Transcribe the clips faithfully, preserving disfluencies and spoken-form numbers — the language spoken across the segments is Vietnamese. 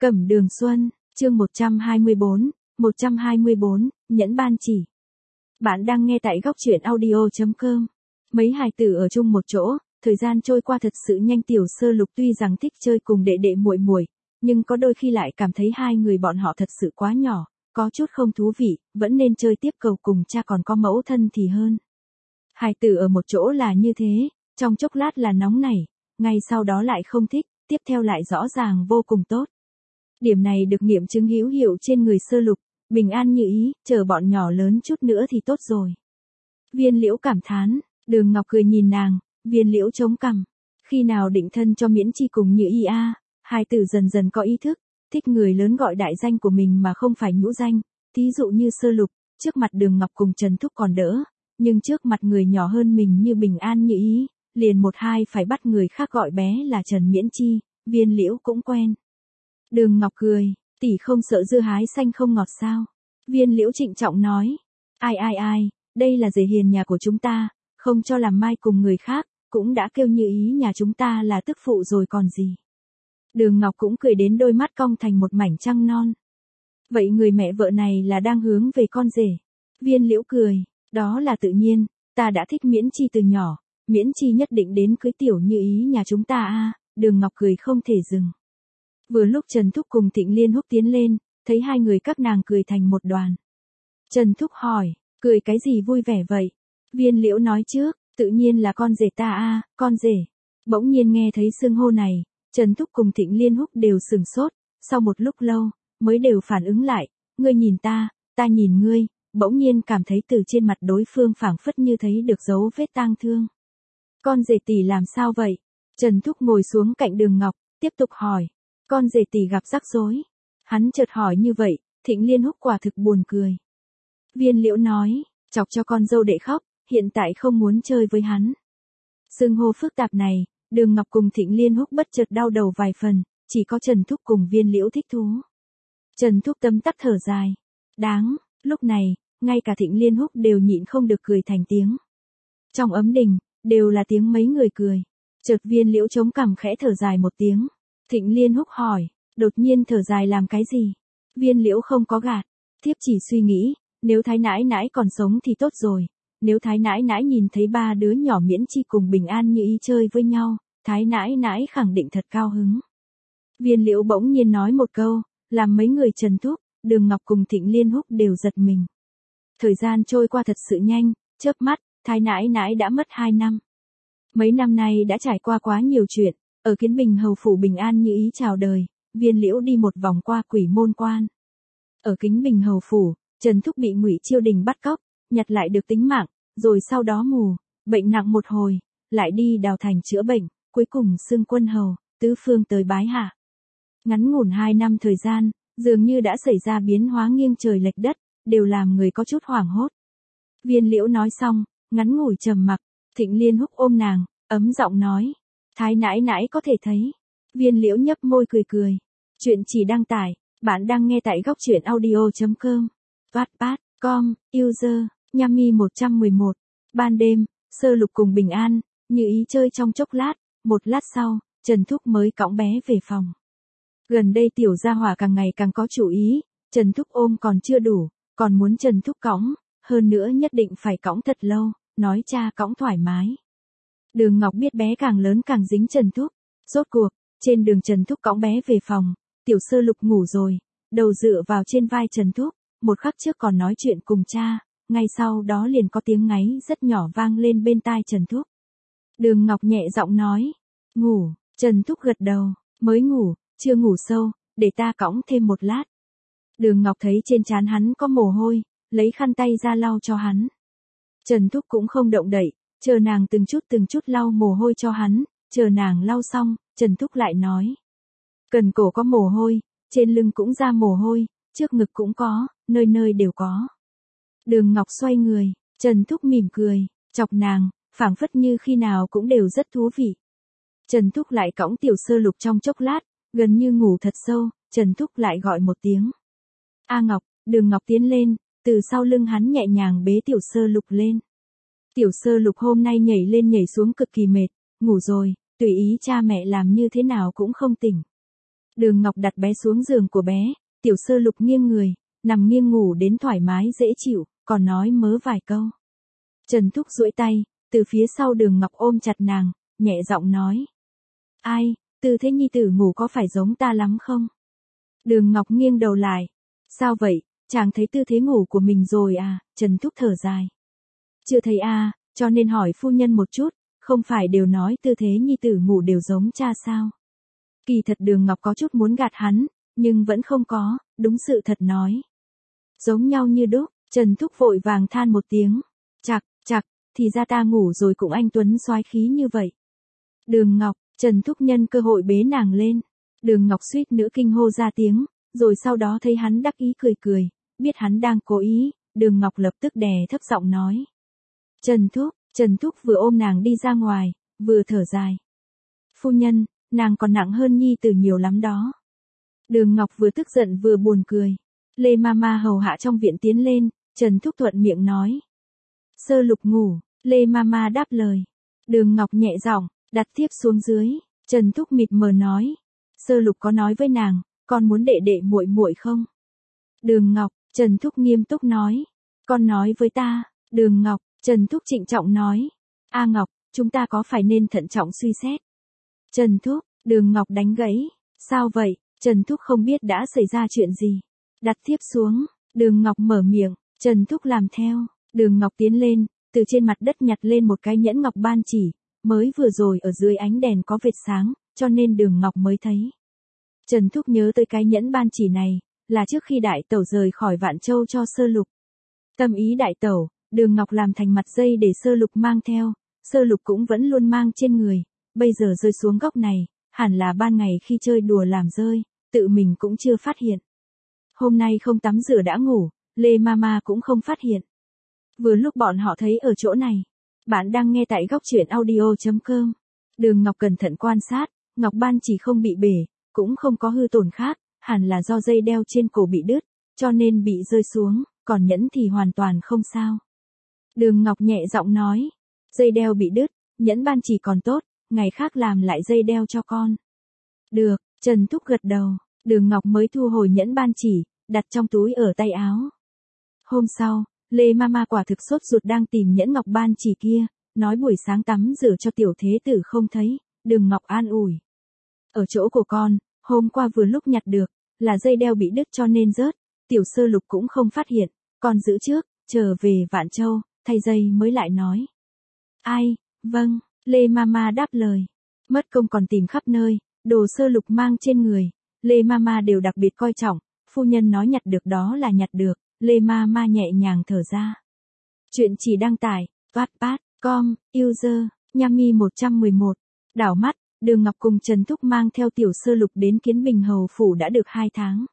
Cẩm Đường Xuân, chương một trăm hai mươi bốn, một trăm hai mươi bốn, nhẫn ban chỉ. Bạn đang nghe tại góc truyện audio chấm com. Mấy hài tử ở chung một chỗ, thời gian trôi qua thật sự nhanh. Tiểu Sơ Lục tuy rằng thích chơi cùng đệ đệ muội muội, nhưng có đôi khi lại cảm thấy hai người bọn họ thật sự quá nhỏ, có chút không thú vị, vẫn nên chơi tiếp cầu cùng cha còn có mẫu thân thì hơn. Hài tử ở một chỗ là như thế, trong chốc lát là nóng nảy, ngay sau đó lại không thích, tiếp theo lại rõ ràng vô cùng tốt. Điểm này được nghiệm chứng hữu hiệu trên người Sơ Lục, bình an như ý, chờ bọn nhỏ lớn chút nữa thì tốt rồi. Viên Liễu cảm thán, Đường Ngọc cười nhìn nàng, Viên Liễu chống cằm. Khi nào định thân cho Miễn Chi cùng Như Y a? Hai tử dần dần có ý thức, thích người lớn gọi đại danh của mình mà không phải nhũ danh, thí dụ như Sơ Lục, trước mặt Đường Ngọc cùng Trần Thúc còn đỡ, nhưng trước mặt người nhỏ hơn mình như bình an như ý, liền một hai phải bắt người khác gọi bé là Trần Miễn Chi, Viên Liễu cũng quen. Đường Ngọc cười, tỷ không sợ dưa hái xanh không ngọt sao? Viên Liễu trịnh trọng nói, ai ai ai, đây là rể hiền nhà của chúng ta, không cho làm mai cùng người khác, cũng đã kêu Như Ý nhà chúng ta là tức phụ rồi còn gì. Đường Ngọc cũng cười đến đôi mắt cong thành một mảnh trăng non. Vậy người mẹ vợ này là đang hướng về con rể. Viên Liễu cười, đó là tự nhiên, ta đã thích Miễn Chi từ nhỏ, Miễn Chi nhất định đến cưới tiểu Như Ý nhà chúng ta a. Đường Ngọc cười không thể dừng. Vừa lúc Trần Thúc cùng Thịnh Liên Húc tiến lên, thấy hai người các nàng cười thành một đoàn. Trần Thúc hỏi, cười cái gì vui vẻ vậy? Viên Liễu nói trước, tự nhiên là con rể ta a, con rể. Bỗng nhiên nghe thấy xưng hô này, Trần Thúc cùng Thịnh Liên Húc đều sừng sốt, sau một lúc lâu, mới đều phản ứng lại, ngươi nhìn ta, ta nhìn ngươi, bỗng nhiên cảm thấy từ trên mặt đối phương phảng phất như thấy được dấu vết tang thương. Con rể tỷ làm sao vậy? Trần Thúc ngồi xuống cạnh Đường Ngọc, tiếp tục hỏi. Con rể tỷ gặp rắc rối. Hắn chợt hỏi như vậy, Thịnh Liên Húc quả thực buồn cười. Viên Liễu nói, chọc cho con dâu đệ khóc, hiện tại không muốn chơi với hắn. Xưng hô phức tạp này, Đường Ngọc cùng Thịnh Liên Húc bất chợt đau đầu vài phần, chỉ có Trần Thúc cùng Viên Liễu thích thú. Trần Thúc tấm tắc thở dài. Đáng, lúc này, ngay cả Thịnh Liên Húc đều nhịn không được cười thành tiếng. Trong ấm đình, đều là tiếng mấy người cười. Chợt Viên Liễu chống cằm khẽ thở dài một tiếng. Thịnh Liên Húc hỏi, đột nhiên thở dài làm cái gì? Viên Liễu không có gạt, thiếp chỉ suy nghĩ, nếu Thái nãi nãi còn sống thì tốt rồi, nếu Thái nãi nãi nhìn thấy ba đứa nhỏ Miễn Chi cùng bình an như ý chơi với nhau, Thái nãi nãi khẳng định thật cao hứng. Viên Liễu bỗng nhiên nói một câu, làm mấy người Trần Thúc, Đường Ngọc cùng Thịnh Liên Húc đều giật mình. Thời gian trôi qua thật sự nhanh, chớp mắt, Thái nãi nãi đã mất hai năm. Mấy năm nay đã trải qua quá nhiều chuyện. Ở Kiến Bình hầu phủ bình an như ý chào đời, Viên Liễu đi một vòng qua Quỷ Môn Quan. Ở Kính Bình hầu phủ, Trần Thúc bị Ngụy Chiêu Đình bắt cóc, nhặt lại được tính mạng, rồi sau đó mù, bệnh nặng một hồi, lại đi Đào Thành chữa bệnh, cuối cùng xưng quân hầu, tứ phương tới bái hạ. Ngắn ngủn hai năm thời gian, dường như đã xảy ra biến hóa nghiêng trời lệch đất, đều làm người có chút hoảng hốt. Viên Liễu nói xong, ngắn ngủi trầm mặc, Thịnh Liên Húc ôm nàng, ấm giọng nói. Thái nãi nãi có thể thấy. Viên Liễu nhấp môi cười cười. Chuyện chỉ đăng tải, bạn đang nghe tại góc truyện audio chấm com. Wattpad, com, user, Yami một trăm mười một. Ban đêm, Sơ Lục cùng Bình An, Như Ý chơi trong chốc lát, một lát sau, Trần Thúc mới cõng bé về phòng. Gần đây tiểu gia hỏa càng ngày càng có chủ ý, Trần Thúc ôm còn chưa đủ, còn muốn Trần Thúc cõng, hơn nữa nhất định phải cõng thật lâu, nói cha cõng thoải mái. Đường Ngọc biết bé càng lớn càng dính Trần Thúc. Rốt cuộc, trên đường Trần Thúc cõng bé về phòng, tiểu Sơ Lục ngủ rồi, đầu dựa vào trên vai Trần Thúc, một khắc trước còn nói chuyện cùng cha, ngay sau đó liền có tiếng ngáy rất nhỏ vang lên bên tai Trần Thúc. Đường Ngọc nhẹ giọng nói, ngủ, Trần Thúc gật đầu, mới ngủ, chưa ngủ sâu, để ta cõng thêm một lát. Đường Ngọc thấy trên trán hắn có mồ hôi, lấy khăn tay ra lau cho hắn. Trần Thúc cũng không động đậy. Chờ nàng từng chút từng chút lau mồ hôi cho hắn, chờ nàng lau xong, Trần Thúc lại nói. Cần cổ có mồ hôi, trên lưng cũng ra mồ hôi, trước ngực cũng có, nơi nơi đều có. Đường Ngọc xoay người, Trần Thúc mỉm cười, chọc nàng, phảng phất như khi nào cũng đều rất thú vị. Trần Thúc lại cõng tiểu Sơ Lục trong chốc lát, gần như ngủ thật sâu, Trần Thúc lại gọi một tiếng. A Ngọc, Đường Ngọc tiến lên, từ sau lưng hắn nhẹ nhàng bế tiểu Sơ Lục lên. Tiểu Sơ Lục hôm nay nhảy lên nhảy xuống cực kỳ mệt, ngủ rồi, tùy ý cha mẹ làm như thế nào cũng không tỉnh. Đường Ngọc đặt bé xuống giường của bé, Tiểu Sơ Lục nghiêng người, nằm nghiêng ngủ đến thoải mái dễ chịu, còn nói mớ vài câu. Trần Thúc duỗi tay, từ phía sau Đường Ngọc ôm chặt nàng, nhẹ giọng nói. Ai, tư thế nhi tử ngủ có phải giống ta lắm không? Đường Ngọc nghiêng đầu lại. Sao vậy, chàng thấy tư thế ngủ của mình rồi à? Trần Thúc thở dài. Chưa thấy à, cho nên hỏi phu nhân một chút, không phải đều nói tư thế nhi tử ngủ đều giống cha sao? Kỳ thật Đường Ngọc có chút muốn gạt hắn, nhưng vẫn không có, đúng sự thật nói. Giống nhau như đúc, Trần Thúc vội vàng than một tiếng. Chạc, chạc, thì ra ta ngủ rồi cũng anh Tuấn soái khí như vậy. Đường Ngọc, Trần Thúc nhân cơ hội bế nàng lên. Đường Ngọc suýt nữa kinh hô ra tiếng, rồi sau đó thấy hắn đắc ý cười cười, biết hắn đang cố ý, Đường Ngọc lập tức đè thấp giọng nói. Trần Thúc, Trần Thúc vừa ôm nàng đi ra ngoài, vừa thở dài. Phu nhân, nàng còn nặng hơn nhi tử nhiều lắm đó. Đường Ngọc vừa tức giận vừa buồn cười. Lê Mama hầu hạ trong viện tiến lên, Trần Thúc thuận miệng nói. Sơ Lục ngủ, Lê Mama đáp lời. Đường Ngọc nhẹ giọng, đặt tiếp xuống dưới, Trần Thúc mịt mờ nói. Sơ Lục có nói với nàng, con muốn đệ đệ muội muội không? Đường Ngọc, Trần Thúc nghiêm túc nói. Con nói với ta, Đường Ngọc, Trần Thúc trịnh trọng nói. A Ngọc, chúng ta có phải nên thận trọng suy xét? Trần Thúc, Đường Ngọc đánh gãy. Sao vậy? Trần Thúc không biết đã xảy ra chuyện gì. Đặt tiếp xuống, Đường Ngọc mở miệng, Trần Thúc làm theo. Đường Ngọc tiến lên, từ trên mặt đất nhặt lên một cái nhẫn ngọc ban chỉ, mới vừa rồi ở dưới ánh đèn có vệt sáng, cho nên Đường Ngọc mới thấy. Trần Thúc nhớ tới cái nhẫn ban chỉ này, là trước khi đại tẩu rời khỏi Vạn Châu cho Sơ Lục. Tâm ý đại tẩu, Đường Ngọc làm thành mặt dây để Sơ Lục mang theo, Sơ Lục cũng vẫn luôn mang trên người, bây giờ rơi xuống góc này, hẳn là ban ngày khi chơi đùa làm rơi, tự mình cũng chưa phát hiện. Hôm nay không tắm rửa đã ngủ, Lê Mama cũng không phát hiện. Vừa lúc bọn họ thấy ở chỗ này. Bạn đang nghe tại góc truyện audio chấm com. Đường Ngọc cẩn thận quan sát, ngọc ban chỉ không bị bể, cũng không có hư tổn khác, hẳn là do dây đeo trên cổ bị đứt, cho nên bị rơi xuống, còn nhẫn thì hoàn toàn không sao. Đường Ngọc nhẹ giọng nói, dây đeo bị đứt, nhẫn ban chỉ còn tốt, ngày khác làm lại dây đeo cho con. Được, Trần Thúc gật đầu, Đường Ngọc mới thu hồi nhẫn ban chỉ, đặt trong túi ở tay áo. Hôm sau, Lê Mama quả thực sốt ruột đang tìm nhẫn ngọc ban chỉ kia, nói buổi sáng tắm rửa cho tiểu thế tử không thấy, Đường Ngọc an ủi. Ở chỗ của con, hôm qua vừa lúc nhặt được, là dây đeo bị đứt cho nên rớt, Tiểu Sơ Lục cũng không phát hiện, con giữ trước, trở về Vạn Châu, thay dây mới lại nói. Ai, vâng, Lê Mama đáp lời. Mất công còn tìm khắp nơi, đồ Sơ Lục mang trên người, Lê Mama đều đặc biệt coi trọng, phu nhân nói nhặt được đó là nhặt được, Lê Mama nhẹ nhàng thở ra. Chuyện chỉ đăng tải, wattpad chấm com, user, Yami một trăm mười một, đảo mắt, Đường Ngọc cùng Trần Thúc mang theo Tiểu Sơ Lục đến Kiến Bình Hầu Phủ đã được hai tháng.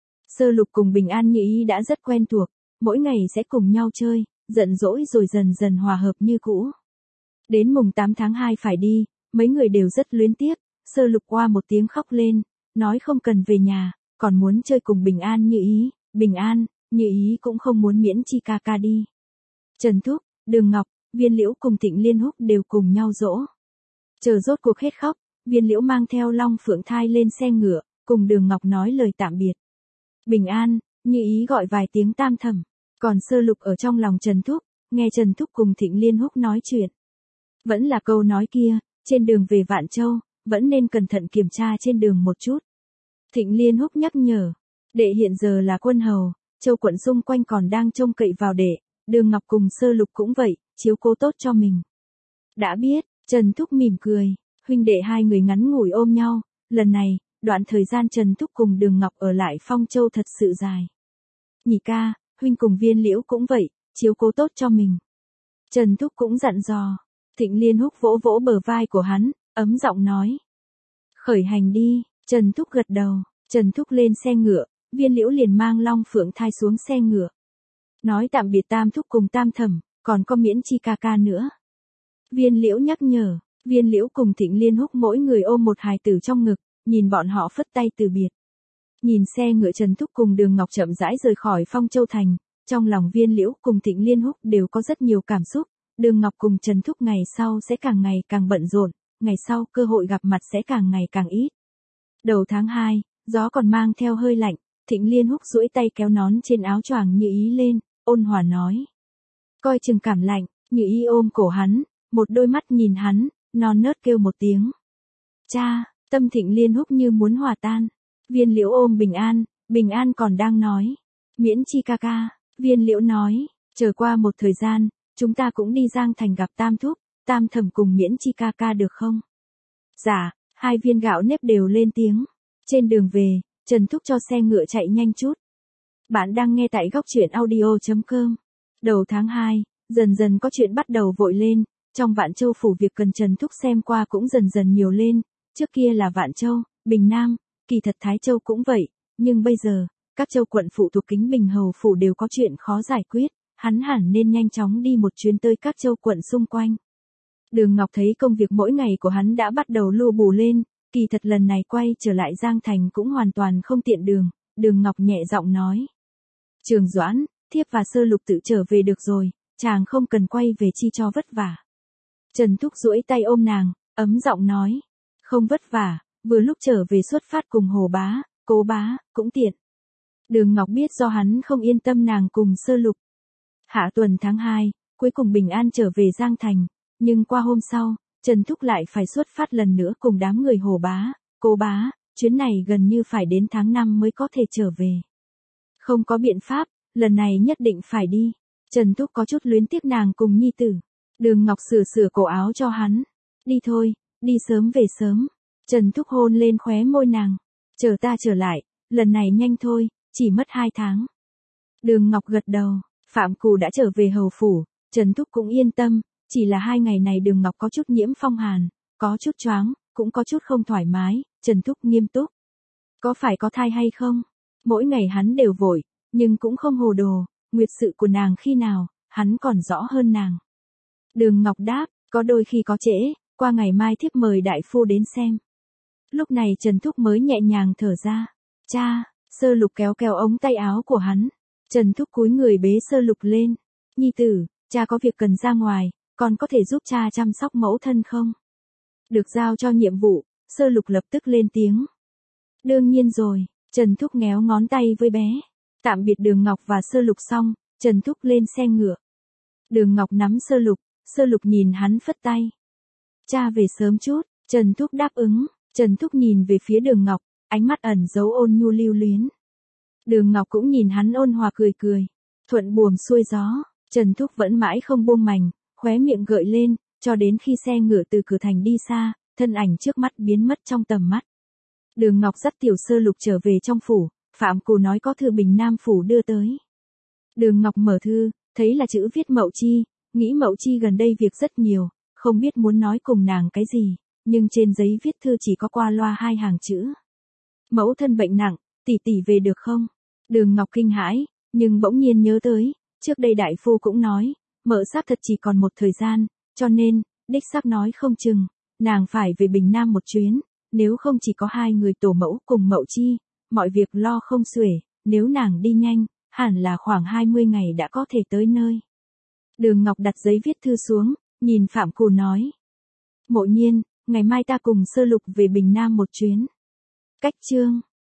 Sơ Lục cùng Bình An Như Ý đã rất quen thuộc, mỗi ngày sẽ cùng nhau chơi, giận dỗi rồi dần dần hòa hợp như cũ. Đến mùng tám tháng hai phải đi, mấy người đều rất luyến tiếc, Sơ Lục oa một tiếng khóc lên, nói không cần về nhà, còn muốn chơi cùng Bình An Như Ý, Bình An, Như Ý cũng không muốn miễn chi ca ca đi. Trần Thúc, Đường Ngọc, Viên Liễu cùng Thịnh Liên Húc đều cùng nhau dỗ. Chờ rốt cuộc hết khóc, Viên Liễu mang theo Long Phượng Thai lên xe ngựa, cùng Đường Ngọc nói lời tạm biệt. Bình An, Như Ý gọi vài tiếng tam thầm, còn Sơ Lục ở trong lòng Trần Thúc, nghe Trần Thúc cùng Thịnh Liên Húc nói chuyện. Vẫn là câu nói kia, trên đường về Vạn Châu, vẫn nên cẩn thận kiểm tra trên đường một chút. Thịnh Liên Húc nhắc nhở, đệ hiện giờ là quân hầu, châu quận xung quanh còn đang trông cậy vào đệ, Đường Ngọc cùng Sơ Lục cũng vậy, chiếu cố tốt cho mình. Đã biết, Trần Thúc mỉm cười, huynh đệ hai người ngắn ngủi ôm nhau, lần này, đoạn thời gian Trần Thúc cùng Đường Ngọc ở lại Phong Châu thật sự dài. Nhị ca, huynh cùng Viên Liễu cũng vậy, chiếu cố tốt cho mình. Trần Thúc cũng dặn dò, Thịnh Liên Húc vỗ vỗ bờ vai của hắn, ấm giọng nói. Khởi hành đi, Trần Thúc gật đầu, Trần Thúc lên xe ngựa, Viên Liễu liền mang Long Phượng Thai xuống xe ngựa. Nói tạm biệt Tam Thúc cùng Tam Thẩm, còn có Miễn Chi ca ca nữa. Viên Liễu nhắc nhở, Viên Liễu cùng Thịnh Liên Húc mỗi người ôm một hài tử trong ngực, nhìn bọn họ phất tay từ biệt. Nhìn xe ngựa Trần Thúc cùng Đường Ngọc chậm rãi rời khỏi Phong Châu Thành, trong lòng Viên Liễu cùng Thịnh Liên Húc đều có rất nhiều cảm xúc, Đường Ngọc cùng Trần Thúc ngày sau sẽ càng ngày càng bận rộn, ngày sau cơ hội gặp mặt sẽ càng ngày càng ít. Đầu tháng hai, Gió còn mang theo hơi lạnh, Thịnh Liên Húc duỗi tay kéo nón trên áo choàng Như Ý lên, ôn hòa nói. Coi chừng cảm lạnh, Như Ý ôm cổ hắn, một đôi mắt nhìn hắn, non nớt kêu một tiếng. Cha, tâm Thịnh Liên Húc như muốn hòa tan. Viên Liễu ôm Bình An, Bình An còn đang nói. Miễn Chi ca ca, Viên Liễu nói, chờ qua một thời gian, chúng ta cũng đi Giang Thành gặp Tam Thúc, Tam Thẩm cùng Miễn Chi ca ca được không? Dạ, hai viên gạo nếp đều lên tiếng. Trên đường về, Trần Thúc cho xe ngựa chạy nhanh chút. Bạn đang nghe tại góc truyện audio chấm com. Đầu tháng hai, dần dần có chuyện bắt đầu vội lên, trong Vạn Châu phủ việc cần Trần Thúc xem qua cũng dần dần nhiều lên, trước kia là Vạn Châu, Bình Nam, kỳ thật Thái Châu cũng vậy, nhưng bây giờ, các châu quận phụ thuộc Kính Bình Hầu phủ đều có chuyện khó giải quyết, hắn hẳn nên nhanh chóng đi một chuyến tới các châu quận xung quanh. Đường Ngọc thấy công việc mỗi ngày của hắn đã bắt đầu lu bù lên, kỳ thật lần này quay trở lại Giang Thành cũng hoàn toàn không tiện đường, Đường Ngọc nhẹ giọng nói. Trường Doãn, thiếp và Sơ Lục tự trở về được rồi, chàng không cần quay về chi cho vất vả. Trần Thúc duỗi tay ôm nàng, ấm giọng nói. Không vất vả, vừa lúc trở về xuất phát cùng Hồ Bá, Cố Bá, cũng tiện. Đường Ngọc biết do hắn không yên tâm nàng cùng Sơ Lục. Hạ tuần tháng hai, cuối cùng bình an trở về Giang Thành, nhưng qua hôm sau, Trần Thúc lại phải xuất phát lần nữa cùng đám người Hồ Bá, Cố Bá, chuyến này gần như phải đến tháng năm mới có thể trở về. Không có biện pháp, lần này nhất định phải đi. Trần Thúc có chút luyến tiếc nàng cùng nhi tử. Đường Ngọc sửa sửa cổ áo cho hắn. Đi thôi, đi sớm về sớm. Trần Thúc hôn lên khóe môi nàng. Chờ ta trở lại, lần này nhanh thôi, chỉ mất hai tháng. Đường Ngọc gật đầu, Phạm Cù đã trở về hầu phủ, Trần Thúc cũng yên tâm, chỉ là hai ngày này Đường Ngọc có chút nhiễm phong hàn, có chút choáng, cũng có chút không thoải mái, Trần Thúc nghiêm túc. Có phải có thai hay không? Mỗi ngày hắn đều vội, nhưng cũng không hồ đồ, nguyệt sự của nàng khi nào, hắn còn rõ hơn nàng. Đường Ngọc đáp, có đôi khi có trễ, qua ngày mai thiếp mời đại phu đến xem. Lúc này Trần Thúc mới nhẹ nhàng thở ra. Cha, Sơ Lục kéo kéo ống tay áo của hắn. Trần Thúc cúi người bế Sơ Lục lên. Nhi tử, cha có việc cần ra ngoài, con có thể giúp cha chăm sóc mẫu thân không? Được giao cho nhiệm vụ, Sơ Lục lập tức lên tiếng. Đương nhiên rồi, Trần Thúc ngéo ngón tay với bé. Tạm biệt Đường Ngọc và Sơ Lục xong, Trần Thúc lên xe ngựa. Đường Ngọc nắm Sơ Lục, Sơ Lục nhìn hắn phất tay. Cha về sớm chút, Trần Thúc đáp ứng, Trần Thúc nhìn về phía Đường Ngọc, ánh mắt ẩn dấu ôn nhu lưu luyến. Đường Ngọc cũng nhìn hắn ôn hòa cười cười. Thuận buồm xuôi gió, Trần Thúc vẫn mãi không buông mành, khóe miệng gợi lên, cho đến khi xe ngựa từ cửa thành đi xa, thân ảnh trước mắt biến mất trong tầm mắt. Đường Ngọc dắt tiểu Sơ Lục trở về trong phủ, Phạm Cù nói có thư Bình Nam phủ đưa tới. Đường Ngọc mở thư, thấy là chữ viết Mậu Chi, nghĩ Mậu Chi gần đây việc rất nhiều, không biết muốn nói cùng nàng cái gì, nhưng trên giấy viết thư chỉ có qua loa hai hàng chữ. Mẫu thân bệnh nặng, tỷ tỷ về được không? Đường Ngọc kinh hãi, nhưng bỗng nhiên nhớ tới, trước đây đại phu cũng nói, mợ xác thật chỉ còn một thời gian, cho nên, đích xác nói không chừng, nàng phải về Bình Nam một chuyến, nếu không chỉ có hai người tổ mẫu cùng Mậu Chi, mọi việc lo không xuể, nếu nàng đi nhanh, hẳn là khoảng hai mươi ngày đã có thể tới nơi. Đường Ngọc đặt giấy viết thư xuống, nhìn Phạm Cù nói. Mộ Nhiên, ngày mai ta cùng Sơ Lục về Bình Nam một chuyến. Cách chương.